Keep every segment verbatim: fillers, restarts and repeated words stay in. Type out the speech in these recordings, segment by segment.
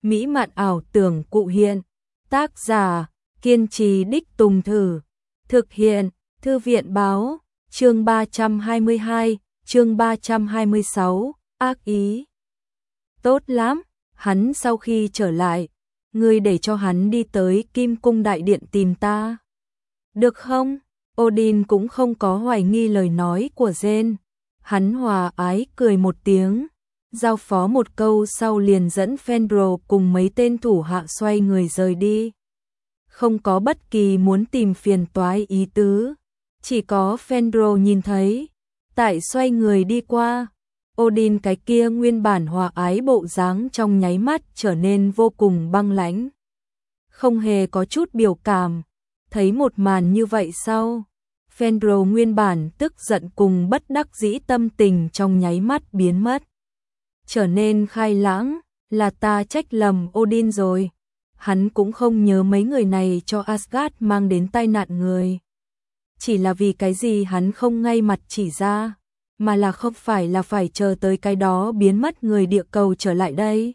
mỹ mạn ảo tưởng cụ hiện. Tác giả, kiên trì đích tùng thử. Thực hiện, Thư viện báo, chương ba trăm hai mươi hai, chương ba trăm hai mươi sáu, ác ý. Tốt lắm, hắn sau khi trở lại, ngươi để cho hắn đi tới Kim Cung Đại Điện tìm ta. Được không? Odin cũng không có hoài nghi lời nói của Jen. Hắn hòa ái cười một tiếng, giao phó một câu sau liền dẫn Fenrir cùng mấy tên thủ hạ xoay người rời đi. Không có bất kỳ muốn tìm phiền toái ý tứ, chỉ có Fenrir nhìn thấy, tại xoay người đi qua, Odin cái kia nguyên bản hòa ái bộ dáng trong nháy mắt trở nên vô cùng băng lãnh. Không hề có chút biểu cảm, thấy một màn như vậy sau, Fenrir nguyên bản tức giận cùng bất đắc dĩ tâm tình trong nháy mắt biến mất. Trở nên khai lãng, là ta trách lầm Odin rồi. Hắn cũng không nhớ mấy người này cho Asgard mang đến tai nạn người. Chỉ là vì cái gì hắn không ngay mặt chỉ ra, mà là không phải là phải chờ tới cái đó biến mất người địa cầu trở lại đây.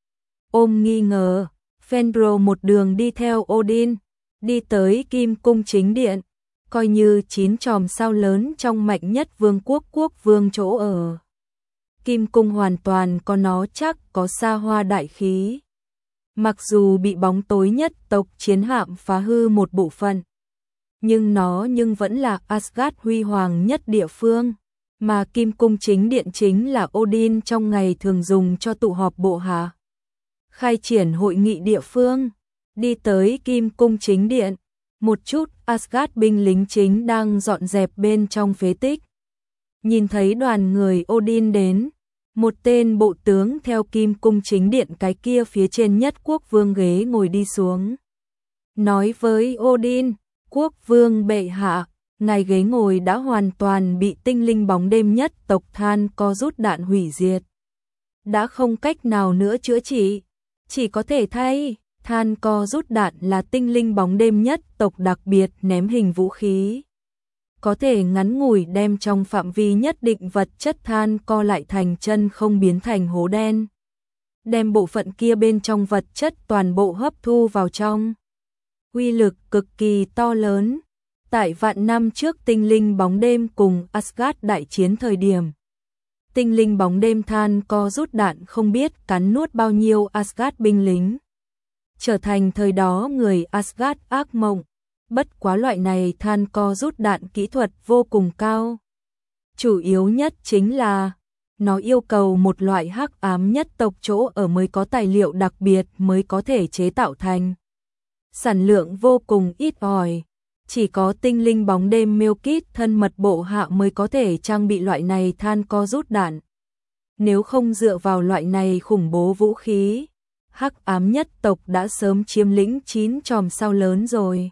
Ôm nghi ngờ, Fenrir một đường đi theo Odin, đi tới Kim Cung chính điện, coi như chín chòm sao lớn trong mạnh nhất vương quốc quốc vương chỗ ở. Kim Cung hoàn toàn có nó chắc có xa hoa đại khí. Mặc dù bị bóng tối nhất tộc chiến hạm phá hư một bộ phận, nhưng nó nhưng vẫn là Asgard huy hoàng nhất địa phương, mà Kim Cung chính điện chính là Odin trong ngày thường dùng cho tụ họp bộ hạ. Khai triển hội nghị địa phương, đi tới Kim Cung chính điện, một chút Asgard binh lính chính đang dọn dẹp bên trong phế tích. Nhìn thấy đoàn người Odin đến, một tên bộ tướng theo Kim Cung chính điện cái kia phía trên nhất quốc vương ghế ngồi đi xuống. Nói với Odin, quốc vương bệ hạ, ngài ghế ngồi đã hoàn toàn bị tinh linh bóng đêm nhất tộc Than Co rút đạn hủy diệt. Đã không cách nào nữa chữa trị, chỉ có thể thay. Than Co rút đạn là tinh linh bóng đêm nhất tộc đặc biệt ném hình vũ khí. Có thể ngắn ngủi đem trong phạm vi nhất định vật chất than co lại thành chân không biến thành hố đen. Đem bộ phận kia bên trong vật chất toàn bộ hấp thu vào trong. Uy lực cực kỳ to lớn. Tại vạn năm trước tinh linh bóng đêm cùng Asgard đại chiến thời điểm, tinh linh bóng đêm than co rút đạn không biết cắn nuốt bao nhiêu Asgard binh lính. Trở thành thời đó người Asgard ác mộng. Bất quá loại này than co rút đạn kỹ thuật vô cùng cao. Chủ yếu nhất chính là nó yêu cầu một loại hắc ám nhất tộc chỗ ở mới có tài liệu đặc biệt mới có thể chế tạo thành. Sản lượng vô cùng ít ỏi, chỉ có tinh linh bóng đêm Milkit thân mật bộ hạ mới có thể trang bị loại này than co rút đạn. Nếu không dựa vào loại này khủng bố vũ khí, hắc ám nhất tộc đã sớm chiếm lĩnh chín chòm sao lớn rồi.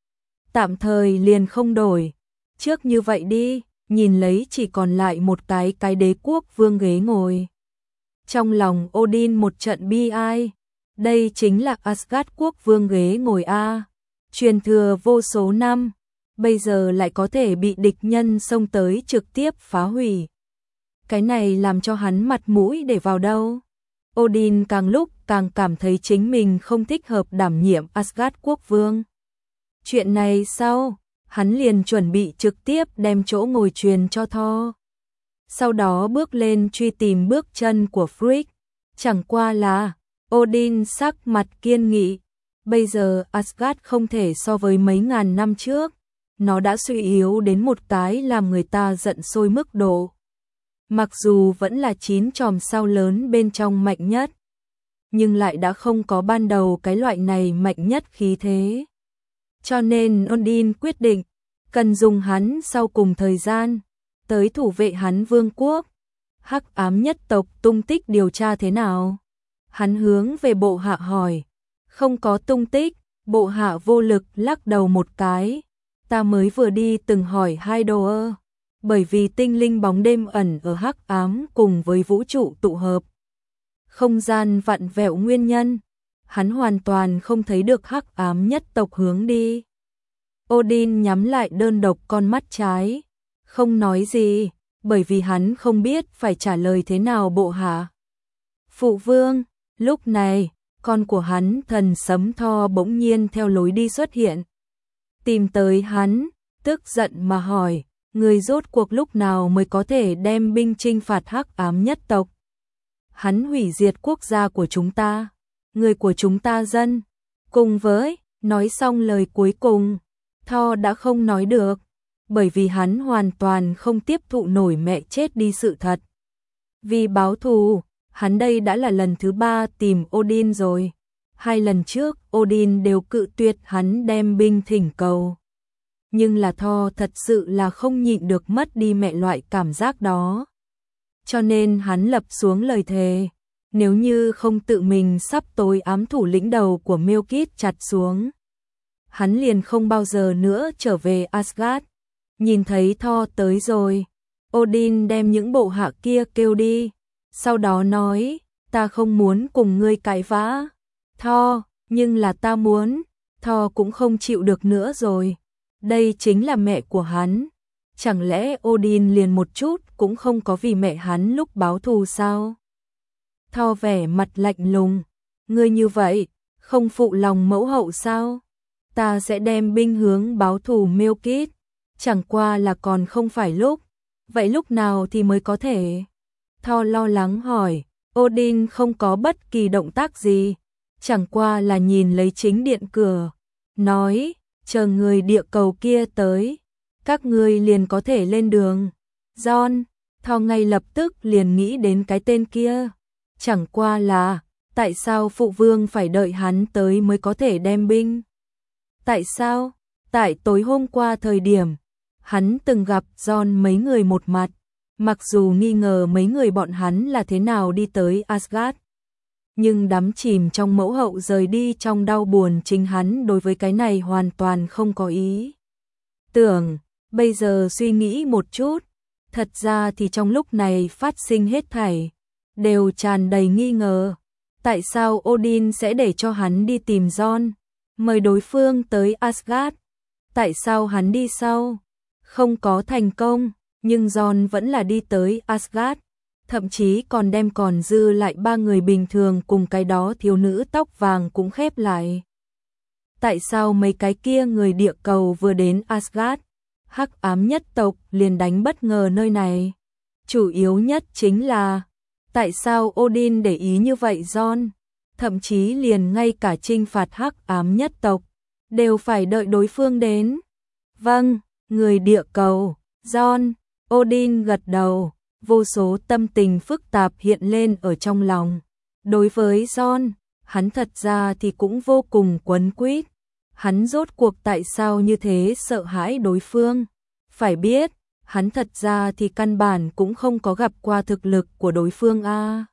Tạm thời liền không đổi, trước như vậy đi, nhìn lấy chỉ còn lại một cái cái đế quốc vương ghế ngồi. Trong lòng Odin một trận bi ai, đây chính là Asgard quốc vương ghế ngồi a, truyền thừa vô số năm, bây giờ lại có thể bị địch nhân xông tới trực tiếp phá hủy. Cái này làm cho hắn mặt mũi để vào đâu. Odin càng lúc càng cảm thấy chính mình không thích hợp đảm nhiệm Asgard quốc vương. Chuyện này sau, hắn liền chuẩn bị trực tiếp đem chỗ ngồi truyền cho Thor. Sau đó bước lên truy tìm bước chân của Frigg. Chẳng qua là, Odin sắc mặt kiên nghị. Bây giờ Asgard không thể so với mấy ngàn năm trước. Nó đã suy yếu đến một cái làm người ta giận sôi mức độ. Mặc dù vẫn là chín chòm sao lớn bên trong mạnh nhất, nhưng lại đã không có ban đầu cái loại này mạnh nhất khí thế. Cho nên Odin quyết định, cần dùng hắn sau cùng thời gian, tới thủ vệ hắn vương quốc. Hắc ám nhất tộc tung tích điều tra thế nào? Hắn hướng về bộ hạ hỏi. Không có tung tích, bộ hạ vô lực lắc đầu một cái. Ta mới vừa đi từng hỏi hai đồ ơ. Bởi vì tinh linh bóng đêm ẩn ở hắc ám cùng với vũ trụ tụ hợp. Không gian vặn vẹo nguyên nhân. Hắn hoàn toàn không thấy được hắc ám nhất tộc hướng đi. Odin nhắm lại đơn độc con mắt trái, không nói gì, bởi vì hắn không biết phải trả lời thế nào bộ hạ. Phụ vương, lúc này, con của hắn thần sấm Thor bỗng nhiên theo lối đi xuất hiện. Tìm tới hắn, tức giận mà hỏi, người rốt cuộc lúc nào mới có thể đem binh chinh phạt hắc ám nhất tộc? Hắn hủy diệt quốc gia của chúng ta, người của chúng ta dân. Cùng với, nói xong lời cuối cùng, Thor đã không nói được, bởi vì hắn hoàn toàn không tiếp thụ nổi mẹ chết đi sự thật. Vì báo thù, hắn đây đã là lần thứ ba tìm Odin rồi. Hai lần trước, Odin đều cự tuyệt hắn đem binh thỉnh cầu. Nhưng là Thor thật sự là không nhịn được mất đi mẹ loại cảm giác đó. Cho nên hắn lập xuống lời thề, nếu như không tự mình sắp tối ám thủ lĩnh đầu của Mjolnir chặt xuống, hắn liền không bao giờ nữa trở về Asgard. Nhìn thấy Thor tới rồi, Odin đem những bộ hạ kia kêu đi, sau đó nói, ta không muốn cùng ngươi cãi vã. Thor, nhưng là ta muốn. Thor cũng không chịu được nữa rồi. Đây chính là mẹ của hắn. Chẳng lẽ Odin liền một chút cũng không có vì mẹ hắn lúc báo thù sao? Thor vẻ mặt lạnh lùng, ngươi như vậy, không phụ lòng mẫu hậu sao? Ta sẽ đem binh hướng báo thù Mjolnir, chẳng qua là còn không phải lúc. Vậy lúc nào thì mới có thể? Thor lo lắng hỏi. Odin không có bất kỳ động tác gì, chẳng qua là nhìn lấy chính điện cửa, nói, chờ người địa cầu kia tới, các ngươi liền có thể lên đường. John, Thor ngay lập tức liền nghĩ đến cái tên kia, chẳng qua là, tại sao phụ vương phải đợi hắn tới mới có thể đem binh? Tại sao? Tại tối hôm qua thời điểm, hắn từng gặp John mấy người một mặt, mặc dù nghi ngờ mấy người bọn hắn là thế nào đi tới Asgard, nhưng đắm chìm trong mẫu hậu rời đi trong đau buồn, chính hắn đối với cái này hoàn toàn không có ý tưởng. Bây giờ suy nghĩ một chút, thật ra thì trong lúc này phát sinh hết thảy đều tràn đầy nghi ngờ. Tại sao Odin sẽ để cho hắn đi tìm John, mời đối phương tới Asgard? Tại sao hắn đi sau không có thành công, nhưng John vẫn là đi tới Asgard, thậm chí còn đem còn dư lại ba người bình thường cùng cái đó thiếu nữ tóc vàng cũng khép lại? Tại sao mấy cái kia người địa cầu vừa đến Asgard, hắc ám nhất tộc liền đánh bất ngờ nơi này? Chủ yếu nhất chính là, tại sao Odin để ý như vậy John, thậm chí liền ngay cả trinh phạt hắc ám nhất tộc đều phải đợi đối phương đến? Vâng, người địa cầu, John. Odin gật đầu, vô số tâm tình phức tạp hiện lên ở trong lòng. Đối với John, hắn thật ra thì cũng vô cùng quấn quýt. Hắn rốt cuộc tại sao như thế sợ hãi đối phương? Phải biết, hắn thật ra thì căn bản cũng không có gặp qua thực lực của đối phương a. À,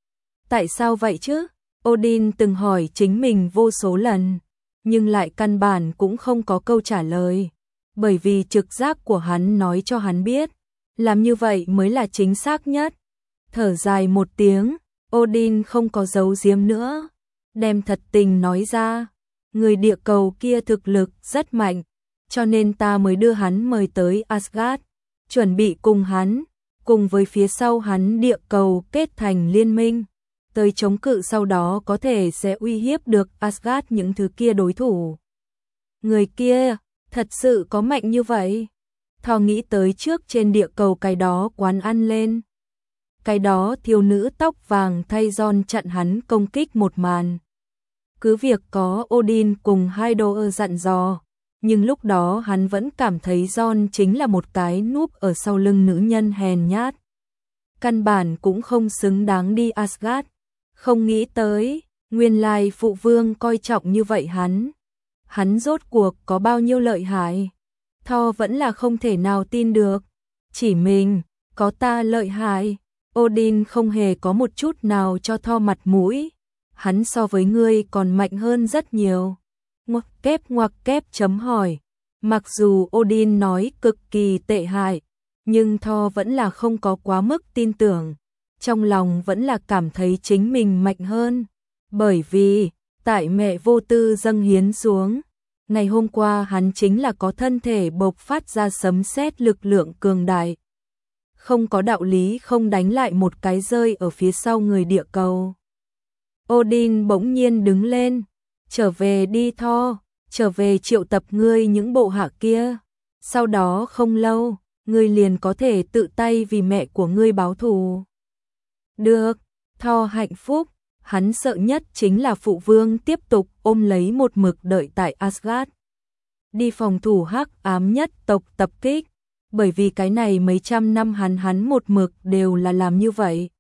tại sao vậy chứ? Odin từng hỏi chính mình vô số lần, nhưng lại căn bản cũng không có câu trả lời. Bởi vì trực giác của hắn nói cho hắn biết, làm như vậy mới là chính xác nhất. Thở dài một tiếng, Odin không có giấu giếm nữa, đem thật tình nói ra. Người địa cầu kia thực lực rất mạnh, cho nên ta mới đưa hắn mời tới Asgard, chuẩn bị cùng hắn, cùng với phía sau hắn địa cầu kết thành liên minh, tới chống cự sau đó có thể sẽ uy hiếp được Asgard những thứ kia đối thủ. Người kia, thật sự có mạnh như vậy? Thor nghĩ tới trước trên địa cầu cái đó quán ăn lên. Cái đó thiếu nữ tóc vàng thay John chặn hắn công kích một màn. Cứ việc có Odin cùng Hydor dặn dò, nhưng lúc đó hắn vẫn cảm thấy John chính là một cái núp ở sau lưng nữ nhân hèn nhát. Căn bản cũng không xứng đáng đi Asgard. Không nghĩ tới, nguyên lai phụ vương coi trọng như vậy hắn. Hắn rốt cuộc có bao nhiêu lợi hại? Thor vẫn là không thể nào tin được. Chỉ mình, có ta lợi hại? Odin không hề có một chút nào cho Thor mặt mũi. Hắn so với ngươi còn mạnh hơn rất nhiều. Ngoặc kép ngoặc kép chấm hỏi. Mặc dù Odin nói cực kỳ tệ hại, nhưng Thor vẫn là không có quá mức tin tưởng. Trong lòng vẫn là cảm thấy chính mình mạnh hơn. Bởi vì, tại mẹ vô tư dâng hiến xuống, ngày hôm qua hắn chính là có thân thể bộc phát ra sấm sét lực lượng cường đại. Không có đạo lý không đánh lại một cái rơi ở phía sau người địa cầu. Odin bỗng nhiên đứng lên. Trở về đi Thor, trở về triệu tập ngươi những bộ hạ kia. Sau đó không lâu, ngươi liền có thể tự tay vì mẹ của ngươi báo thù. Được, Thor hạnh phúc, hắn sợ nhất chính là phụ vương tiếp tục ôm lấy một mực đợi tại Asgard. Đi phòng thủ hắc ám nhất tộc tập kích, bởi vì cái này mấy trăm năm hắn hắn một mực đều là làm như vậy.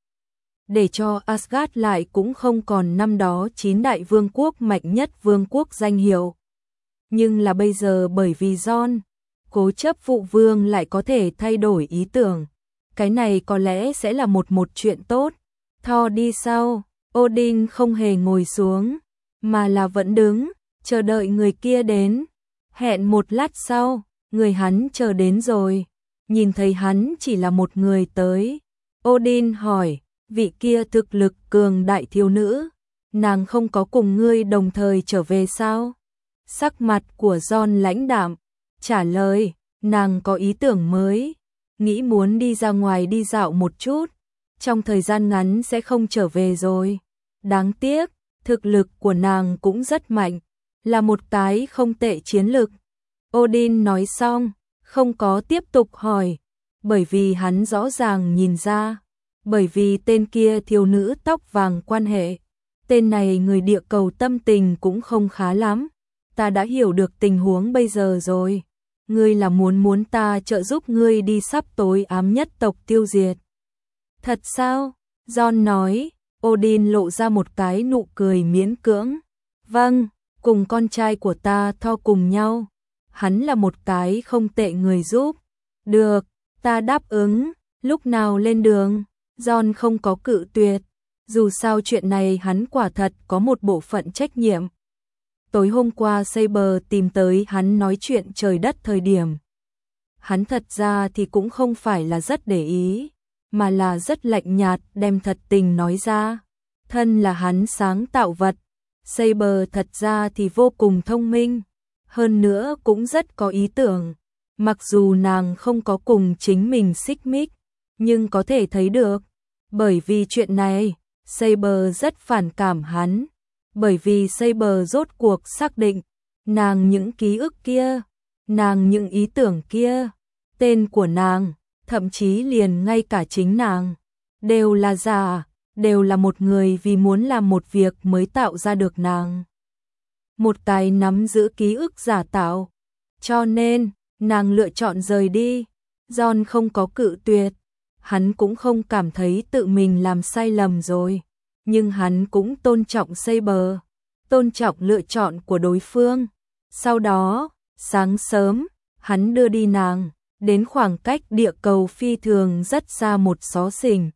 Để cho Asgard lại cũng không còn năm đó chín đại vương quốc mạnh nhất vương quốc danh hiệu. Nhưng là bây giờ bởi vì John, cố chấp phụ vương lại có thể thay đổi ý tưởng. Cái này có lẽ sẽ là một một chuyện tốt. Thor đi sau, Odin không hề ngồi xuống, mà là vẫn đứng, chờ đợi người kia đến. Hẹn một lát sau, người hắn chờ đến rồi. Nhìn thấy hắn chỉ là một người tới. Odin hỏi, vị kia thực lực cường đại thiếu nữ, nàng không có cùng ngươi đồng thời trở về sao? Sắc mặt của John lãnh đạm, trả lời, nàng có ý tưởng mới, nghĩ muốn đi ra ngoài đi dạo một chút, trong thời gian ngắn sẽ không trở về rồi. Đáng tiếc, thực lực của nàng cũng rất mạnh, là một cái không tệ chiến lực. Odin nói xong, không có tiếp tục hỏi, bởi vì hắn rõ ràng nhìn ra, bởi vì tên kia thiếu nữ tóc vàng quan hệ, tên này người địa cầu tâm tình cũng không khá lắm. Ta đã hiểu được tình huống bây giờ rồi. Ngươi là muốn muốn ta trợ giúp ngươi đi sắp tối ám nhất tộc tiêu diệt. Thật sao? John nói. Odin lộ ra một cái nụ cười miễn cưỡng. Vâng, cùng con trai của ta Thor cùng nhau. Hắn là một cái không tệ người giúp. Được, ta đáp ứng. Lúc nào lên đường? John không có cự tuyệt. Dù sao chuyện này hắn quả thật có một bộ phận trách nhiệm. Tối hôm qua Saber tìm tới hắn nói chuyện trời đất thời điểm. Hắn thật ra thì cũng không phải là rất để ý, mà là rất lạnh nhạt đem thật tình nói ra. Thân là hắn sáng tạo vật, Saber thật ra thì vô cùng thông minh, hơn nữa cũng rất có ý tưởng. Mặc dù nàng không có cùng chính mình xích mích, nhưng có thể thấy được, bởi vì chuyện này, Saber rất phản cảm hắn. Bởi vì Saber rốt cuộc xác định, nàng những ký ức kia, nàng những ý tưởng kia, tên của nàng, thậm chí liền ngay cả chính nàng, đều là giả, đều là một người vì muốn làm một việc mới tạo ra được nàng. Một cái nắm giữ ký ức giả tạo, cho nên, nàng lựa chọn rời đi. John không có cự tuyệt, hắn cũng không cảm thấy tự mình làm sai lầm rồi. Nhưng hắn cũng tôn trọng Saber, tôn trọng lựa chọn của đối phương. Sau đó, sáng sớm, hắn đưa đi nàng, đến khoảng cách địa cầu phi thường rất xa một xó xỉnh.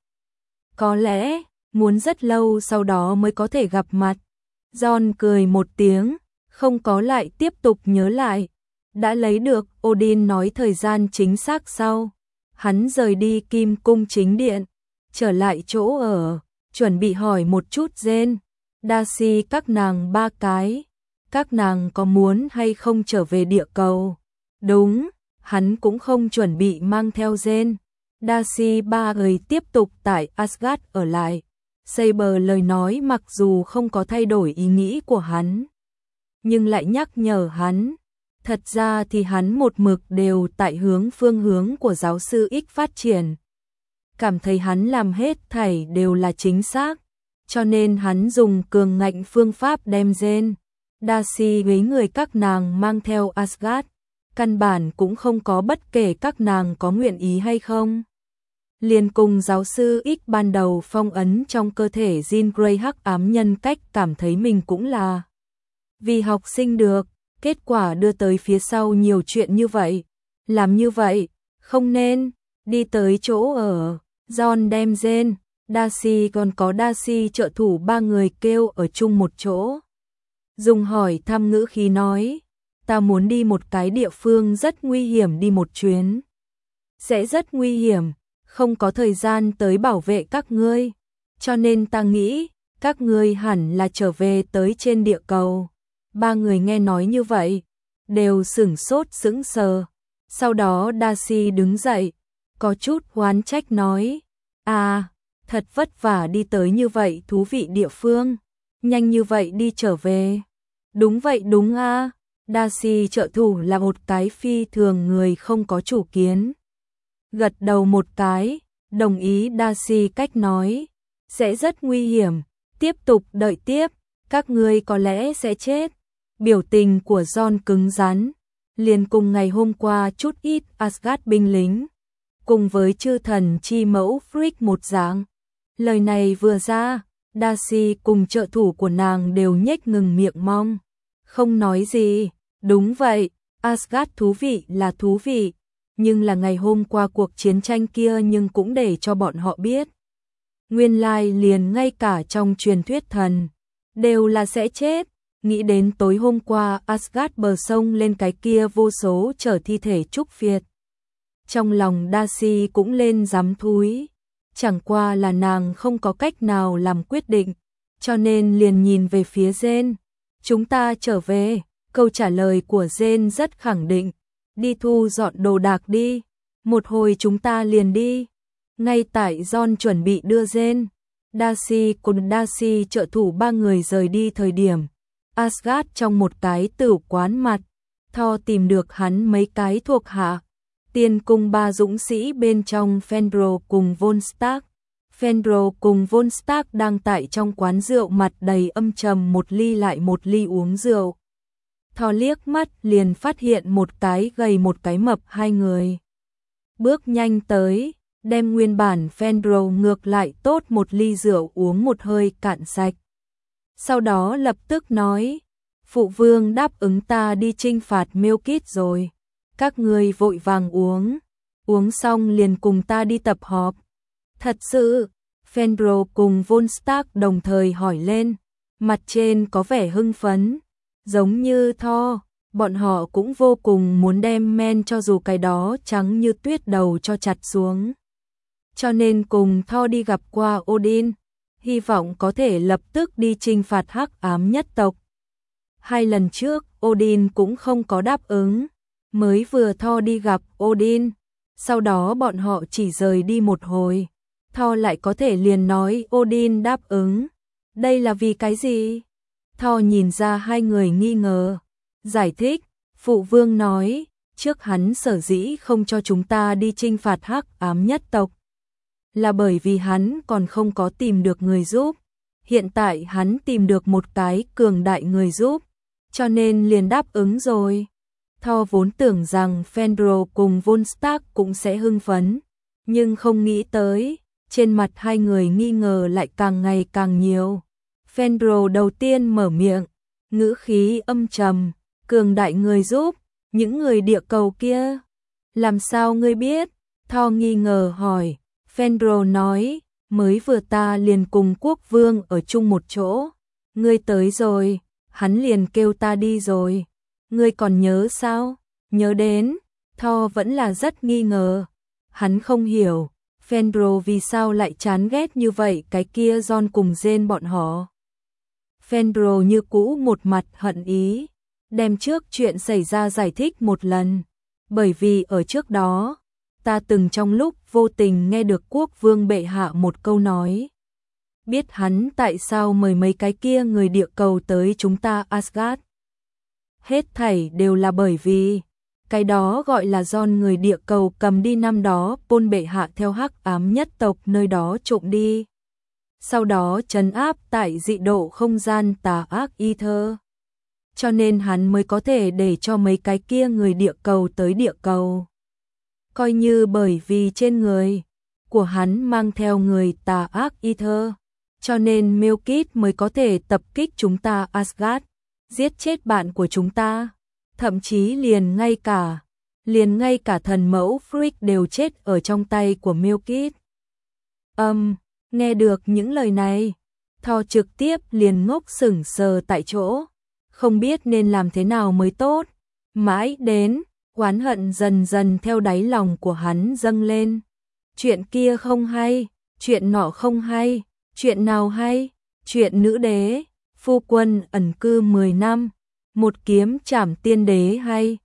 Có lẽ, muốn rất lâu sau đó mới có thể gặp mặt. John cười một tiếng, không có lại tiếp tục nhớ lại. Đã lấy được, Odin nói thời gian chính xác sau. Hắn rời đi Kim Cung chính điện, trở lại chỗ ở. Chuẩn bị hỏi một chút Jen, Darcy các nàng ba cái, các nàng có muốn hay không trở về địa cầu? Đúng, hắn cũng không chuẩn bị mang theo Jen. Darcy ba người tiếp tục tại Asgard ở lại. Saber lời nói mặc dù không có thay đổi ý nghĩ của hắn, nhưng lại nhắc nhở hắn. Thật ra thì hắn một mực đều tại hướng phương hướng của giáo sư X phát triển. Cảm thấy hắn làm hết thảy đều là chính xác, cho nên hắn dùng cường ngạnh phương pháp đem Jen, Darcy với người các nàng mang theo Asgard, căn bản cũng không có bất kể các nàng có nguyện ý hay không. Liền cùng giáo sư X ban đầu phong ấn trong cơ thể Jean Grey hắc ám nhân cách cảm thấy mình cũng là vì học sinh được, kết quả đưa tới phía sau nhiều chuyện như vậy. Làm như vậy, không nên, đi tới chỗ ở. John đem Jen, Darcy còn có Darcy trợ thủ ba người kêu ở chung một chỗ. Dùng hỏi thăm ngữ khí nói, ta muốn đi một cái địa phương rất nguy hiểm đi một chuyến. Sẽ rất nguy hiểm, không có thời gian tới bảo vệ các ngươi. Cho nên ta nghĩ, các ngươi hẳn là trở về tới trên địa cầu. Ba người nghe nói như vậy, đều sửng sốt sững sờ. Sau đó Darcy đứng dậy, có chút oán trách nói, à, thật vất vả đi tới như vậy thú vị địa phương, nhanh như vậy đi trở về. Đúng vậy đúng a. Darcy trợ thủ là một cái phi thường người không có chủ kiến. Gật đầu một cái, đồng ý Darcy cách nói. Sẽ rất nguy hiểm, tiếp tục đợi tiếp, các ngươi có lẽ sẽ chết. Biểu tình của John cứng rắn, liền cùng ngày hôm qua chút ít Asgard binh lính, cùng với chư thần chi mẫu Frigg một dạng. Lời này vừa ra, Darcy cùng trợ thủ của nàng đều nhếch ngừng miệng mong, không nói gì. Đúng vậy, Asgard thú vị là thú vị, nhưng là ngày hôm qua cuộc chiến tranh kia nhưng cũng để cho bọn họ biết. Nguyên lai liền ngay cả trong truyền thuyết thần, đều là sẽ chết. Nghĩ đến tối hôm qua Asgard bờ sông lên cái kia vô số chở thi thể trúc phiệt. Trong lòng Darcy cũng lên dám thúi, chẳng qua là nàng không có cách nào làm quyết định, cho nên liền nhìn về phía Jane. Chúng ta trở về, câu trả lời của Jane rất khẳng định, đi thu dọn đồ đạc đi, một hồi chúng ta liền đi. Ngay tại John chuẩn bị đưa Jane, Darcy cùng Darcy trợ thủ ba người rời đi thời điểm, Asgard trong một cái tử quán mặt, Thor tìm được hắn mấy cái thuộc hạ, tiên cung ba dũng sĩ bên trong Fenrir cùng Von Stark. Fenrir cùng Von Stark đang tại trong quán rượu mặt đầy âm trầm một ly lại một ly uống rượu. Thor liếc mắt liền phát hiện một cái gầy một cái mập hai người. Bước nhanh tới, đem nguyên bản Fenrir ngược lại tốt một ly rượu uống một hơi cạn sạch. Sau đó lập tức nói, phụ vương đáp ứng ta đi trinh phạt Melkith rồi. Các ngươi vội vàng uống, uống xong liền cùng ta đi tập họp. Thật sự, Fenrir cùng Von Stark đồng thời hỏi lên, mặt trên có vẻ hưng phấn, giống như Thor, bọn họ cũng vô cùng muốn đem men cho dù cái đó trắng như tuyết đầu cho chặt xuống. Cho nên cùng Thor đi gặp qua Odin, hy vọng có thể lập tức đi trinh phạt hắc ám nhất tộc. Hai lần trước, Odin cũng không có đáp ứng, mới vừa Thor đi gặp Odin, sau đó bọn họ chỉ rời đi một hồi, Thor lại có thể liền nói Odin đáp ứng. Đây là vì cái gì? Thor nhìn ra hai người nghi ngờ, giải thích, phụ vương nói, trước hắn sở dĩ không cho chúng ta đi trinh phạt hắc ám nhất tộc, là bởi vì hắn còn không có tìm được người giúp, hiện tại hắn tìm được một cái cường đại người giúp, cho nên liền đáp ứng rồi. Thor vốn tưởng rằng Fenrir cùng Von Stark cũng sẽ hưng phấn, nhưng không nghĩ tới, trên mặt hai người nghi ngờ lại càng ngày càng nhiều. Fenrir đầu tiên mở miệng, ngữ khí âm trầm, cường đại người giúp, những người địa cầu kia. Làm sao ngươi biết? Thor nghi ngờ hỏi. Fenrir nói, mới vừa ta liền cùng quốc vương ở chung một chỗ. Ngươi tới rồi, hắn liền kêu ta đi rồi. Ngươi còn nhớ sao? Nhớ đến. Thor vẫn là rất nghi ngờ. Hắn không hiểu, Fenrir vì sao lại chán ghét như vậy cái kia John cùng Jane bọn họ. Fenrir như cũ một mặt hận ý, đem trước chuyện xảy ra giải thích một lần. Bởi vì ở trước đó, ta từng trong lúc vô tình nghe được quốc vương bệ hạ một câu nói. Biết hắn tại sao mời mấy cái kia người địa cầu tới chúng ta Asgard. Hết thảy đều là bởi vì, cái đó gọi là John người địa cầu cầm đi năm đó Pôn bệ hạ theo hắc ám nhất tộc nơi đó trộm đi. Sau đó trấn áp tại dị độ không gian tà ác Ether. Cho nên hắn mới có thể để cho mấy cái kia người địa cầu tới địa cầu. Coi như bởi vì trên người của hắn mang theo người tà ác Ether, cho nên Melkith mới có thể tập kích chúng ta Asgard, giết chết bạn của chúng ta, thậm chí liền ngay cả liền ngay cả thần mẫu Frigg đều chết ở trong tay của Melkith. Âm, um, nghe được những lời này, Thor trực tiếp liền ngốc sững sờ tại chỗ, không biết nên làm thế nào mới tốt. Mãi đến oán hận dần dần theo đáy lòng của hắn dâng lên. Chuyện kia không hay, chuyện nọ không hay, chuyện nào hay? Chuyện nữ đế, phu quân ẩn cư mười năm, một kiếm trảm tiên đế hay,